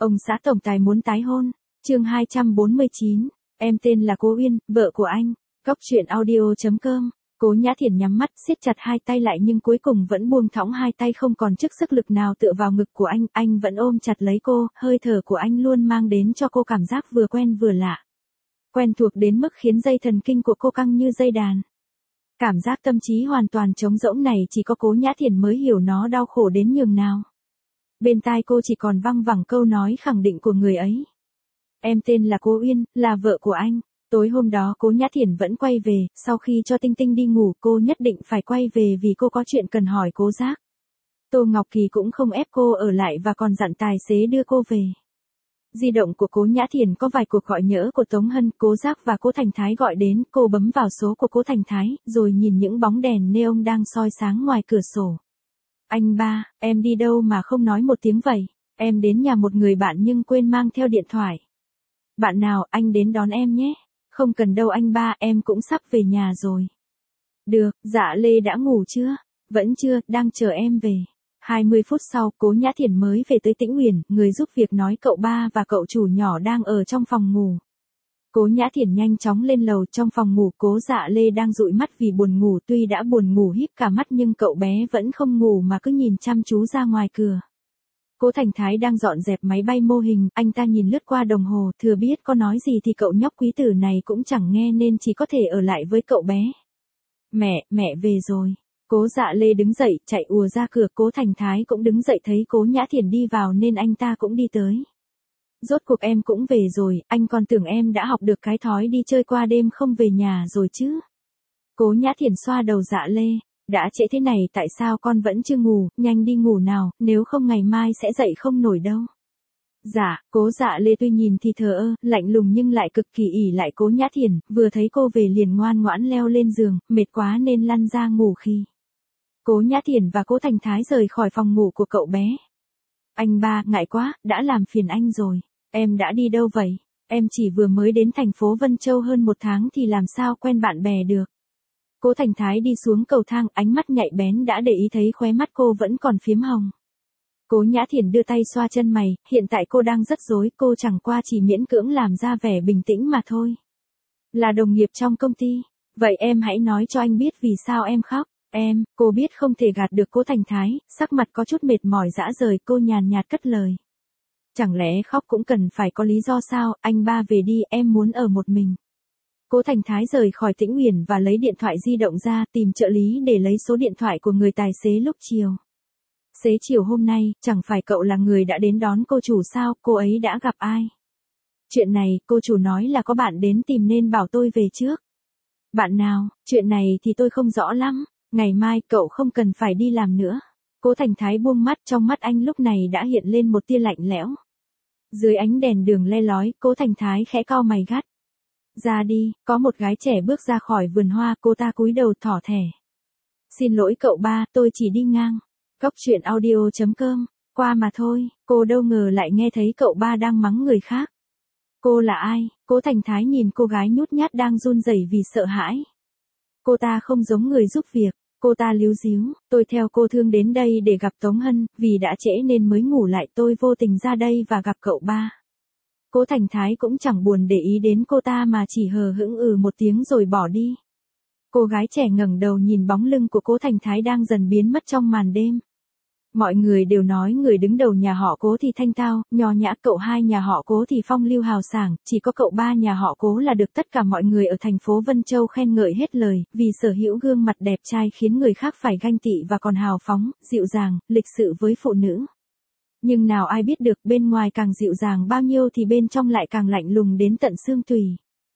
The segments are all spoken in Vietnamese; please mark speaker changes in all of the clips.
Speaker 1: Ông xã tổng tài muốn tái hôn. Chương 249. Em tên là Cố Uyên, vợ của anh. Cóc truyện audio.com. Cố Nhã Thiển nhắm mắt, siết chặt hai tay lại nhưng cuối cùng vẫn buông thõng hai tay không còn chút sức lực nào tựa vào ngực của anh vẫn ôm chặt lấy cô, hơi thở của anh luôn mang đến cho cô cảm giác vừa quen vừa lạ. Quen thuộc đến mức khiến dây thần kinh của cô căng như dây đàn. Cảm giác tâm trí hoàn toàn trống rỗng này chỉ có Cố Nhã Thiển mới hiểu nó đau khổ đến nhường nào. Bên tai cô chỉ còn văng vẳng câu nói khẳng định của người ấy. Em tên là Cố Uyên, là vợ của anh. Tối hôm đó Cố Nhã Thiển vẫn quay về, sau khi cho Tinh Tinh đi ngủ cô nhất định phải quay về vì cô có chuyện cần hỏi Cố Giác. Tô Ngọc Kỳ cũng không ép cô ở lại và còn dặn tài xế đưa cô về. Di động của Cố Nhã Thiển có vài cuộc gọi nhỡ của Tống Hân, Cố Giác và Cố Thành Thái gọi đến, cô bấm vào số của Cố Thành Thái, rồi nhìn những bóng đèn neon đang soi sáng ngoài cửa sổ. Anh ba, em đi đâu mà không nói một tiếng vậy? Em đến nhà một người bạn nhưng quên mang theo điện thoại. Bạn nào, anh đến đón em nhé. Không cần đâu anh ba, em cũng sắp về nhà rồi. Được, Dạ Lê đã ngủ chưa? Vẫn chưa, đang chờ em về. 20 phút sau, Cố Nhã Thiển mới về tới Tĩnh Uyển, người giúp việc nói cậu ba và cậu chủ nhỏ đang ở trong phòng ngủ. Cố Nhã Thiển nhanh chóng lên lầu. Trong phòng ngủ Cố Dạ Lê đang dụi mắt vì buồn ngủ, tuy đã buồn ngủ híp cả mắt nhưng cậu bé vẫn không ngủ mà cứ nhìn chăm chú ra ngoài cửa. Cố Thành Thái đang dọn dẹp máy bay mô hình, anh ta nhìn lướt qua đồng hồ, thừa biết có nói gì thì cậu nhóc quý tử này cũng chẳng nghe nên chỉ có thể ở lại với cậu bé. Mẹ về rồi. Cố Dạ Lê đứng dậy, chạy ùa ra cửa. Cố Thành Thái cũng đứng dậy thấy Cố Nhã Thiển đi vào nên anh ta cũng đi tới. Rốt cuộc em cũng về rồi, anh còn tưởng em đã học được cái thói đi chơi qua đêm không về nhà rồi chứ. Cố Nhã Thiển xoa đầu Dạ Lê. Đã trễ thế này tại sao con vẫn chưa ngủ, nhanh đi ngủ nào, nếu không ngày mai sẽ dậy không nổi đâu. Dạ, Cố Dạ Lê tuy nhìn thì thờ ơ, lạnh lùng nhưng lại cực kỳ ỷ lại Cố Nhã Thiển, vừa thấy cô về liền ngoan ngoãn leo lên giường, mệt quá nên lăn ra ngủ khi. Cố Nhã Thiển và Cố Thành Thái rời khỏi phòng ngủ của cậu bé. Anh ba, ngại quá, đã làm phiền anh rồi. Em đã đi đâu vậy? Em chỉ vừa mới đến thành phố Vân Châu hơn 1 tháng thì làm sao quen bạn bè được. Cố Thành Thái đi xuống cầu thang, ánh mắt nhạy bén đã để ý thấy khóe mắt cô vẫn còn phím hồng. Cố Nhã Thiển đưa tay xoa chân mày, hiện tại cô đang rất rối, cô chẳng qua chỉ miễn cưỡng làm ra vẻ bình tĩnh mà thôi. Là đồng nghiệp trong công ty. Vậy em hãy nói cho anh biết vì sao em khóc. Cô biết không thể gạt được Cố Thành Thái, sắc mặt có chút mệt mỏi rã rời, cô nhàn nhạt cất lời. Chẳng lẽ khóc cũng cần phải có lý do sao, anh ba về đi, em muốn ở một mình. Cố Thành Thái rời khỏi Tĩnh Uyển và lấy điện thoại di động ra, tìm trợ lý để lấy số điện thoại của người tài xế lúc chiều. Xế chiều hôm nay, chẳng phải cậu là người đã đến đón cô chủ sao, cô ấy đã gặp ai? Chuyện này, cô chủ nói là có bạn đến tìm nên bảo tôi về trước. Bạn nào, chuyện này thì tôi không rõ lắm, ngày mai cậu không cần phải đi làm nữa. Cố Thành Thái buông mắt, trong mắt anh lúc này đã hiện lên một tia lạnh lẽo. Dưới ánh đèn đường le lói, Cố Thành Thái khẽ cau mày gắt. Ra đi, có một gái trẻ bước ra khỏi vườn hoa, cô ta cúi đầu thỏ thẻ. Xin lỗi cậu ba, tôi chỉ đi ngang. Cóc truyện audio.com, qua mà thôi, cô đâu ngờ lại nghe thấy cậu ba đang mắng người khác. Cô là ai? Cố Thành Thái nhìn cô gái nhút nhát đang run rẩy vì sợ hãi. Cô ta không giống người giúp việc, cô ta líu díu, tôi theo cô Thương đến đây để gặp Tống Hân, vì đã trễ nên mới ngủ lại, tôi vô tình ra đây và gặp cậu ba. Cố Thành Thái cũng chẳng buồn để ý đến cô ta mà chỉ hờ hững một tiếng rồi bỏ đi. Cô gái trẻ ngẩng đầu nhìn bóng lưng của Cố Thành Thái đang dần biến mất trong màn đêm. Mọi người đều nói người đứng đầu nhà họ Cố thì thanh tao, nho nhã, cậu hai nhà họ Cố thì phong lưu hào sảng, chỉ có cậu ba nhà họ Cố là được tất cả mọi người ở thành phố Vân Châu khen ngợi hết lời, vì sở hữu gương mặt đẹp trai khiến người khác phải ganh tị và còn hào phóng, dịu dàng, lịch sự với phụ nữ. Nhưng nào ai biết được bên ngoài càng dịu dàng bao nhiêu thì bên trong lại càng lạnh lùng đến tận xương tủy.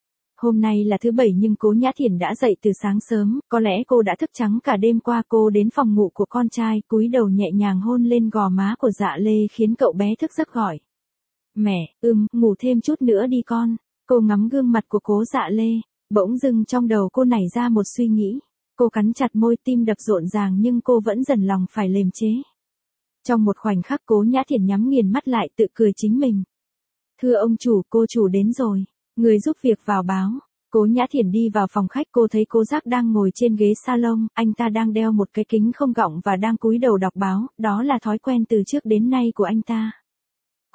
Speaker 1: Hôm nay là thứ Bảy nhưng Cố Nhã Thiển đã dậy từ sáng sớm, có lẽ cô đã thức trắng cả đêm qua. Cô đến phòng ngủ của con trai, cúi đầu nhẹ nhàng hôn lên gò má của Dạ Lê khiến cậu bé thức giấc gọi. Mẹ, ngủ thêm chút nữa đi con. Cô ngắm gương mặt của Cố Dạ Lê, bỗng dưng trong đầu cô nảy ra một suy nghĩ. Cô cắn chặt môi, tim đập rộn ràng nhưng cô vẫn dần lòng phải lềm chế. Trong một khoảnh khắc Cố Nhã Thiển nhắm nghiền mắt lại tự cười chính mình. Thưa ông chủ, cô chủ đến rồi. Người giúp việc vào báo. Cố Nhã Thiển đi vào phòng khách, cô thấy Cố Giác đang ngồi trên ghế salon, anh ta đang đeo một cái kính không gọng và đang cúi đầu đọc báo, đó là thói quen từ trước đến nay của anh ta.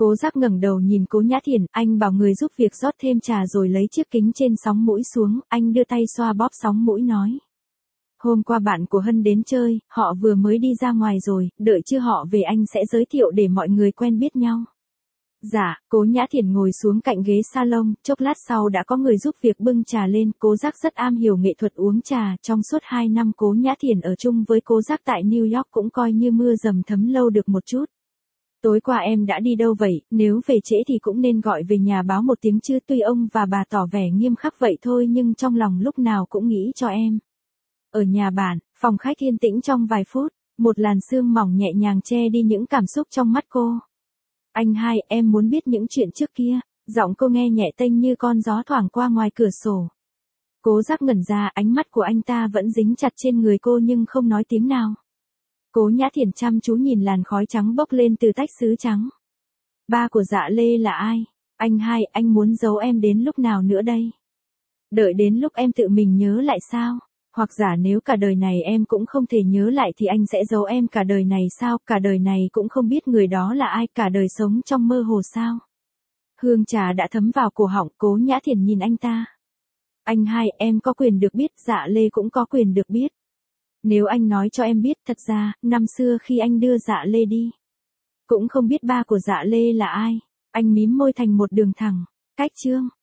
Speaker 1: Cố Giác ngẩng đầu nhìn Cố Nhã Thiển, anh bảo người giúp việc rót thêm trà rồi lấy chiếc kính trên sóng mũi xuống, anh đưa tay xoa bóp sóng mũi nói. Hôm qua bạn của Hân đến chơi, họ vừa mới đi ra ngoài rồi, đợi chưa họ về anh sẽ giới thiệu để mọi người quen biết nhau. Dạ, Cố Nhã Thiển ngồi xuống cạnh ghế salon, chốc lát sau đã có người giúp việc bưng trà lên, Cố Giác rất am hiểu nghệ thuật uống trà, trong suốt 2 năm Cố Nhã Thiển ở chung với Cố Giác tại New York cũng coi như mưa dầm thấm lâu được một chút. Tối qua em đã đi đâu vậy, nếu về trễ thì cũng nên gọi về nhà báo một tiếng chứ, tuy ông và bà tỏ vẻ nghiêm khắc vậy thôi nhưng trong lòng lúc nào cũng nghĩ cho em. Ở nhà bạn, phòng khách yên tĩnh trong vài phút, một làn sương mỏng nhẹ nhàng che đi những cảm xúc trong mắt cô. Anh hai, em muốn biết những chuyện trước kia, giọng cô nghe nhẹ tênh như con gió thoảng qua ngoài cửa sổ. Cố Giác ngẩn ra, ánh mắt của anh ta vẫn dính chặt trên người cô nhưng không nói tiếng nào. Cố Nhã Thiển chăm chú nhìn làn khói trắng bốc lên từ tách sứ trắng. Ba của Dạ Lê là ai? Anh hai, anh muốn giấu em đến lúc nào nữa đây? Đợi đến lúc em tự mình nhớ lại sao? Hoặc giả nếu cả đời này em cũng không thể nhớ lại thì anh sẽ giấu em cả đời này sao? Cả đời này cũng không biết người đó là ai, cả đời sống trong mơ hồ sao? Hương trà đã thấm vào cổ họng, Cố Nhã Thiển nhìn anh ta. Anh hai, em có quyền được biết, Dạ Lê cũng có quyền được biết. Nếu anh nói cho em biết, thật ra, năm xưa khi anh đưa Dạ Lê đi, cũng không biết ba của Dạ Lê là ai. Anh mím môi thành một đường thẳng. Cách chương.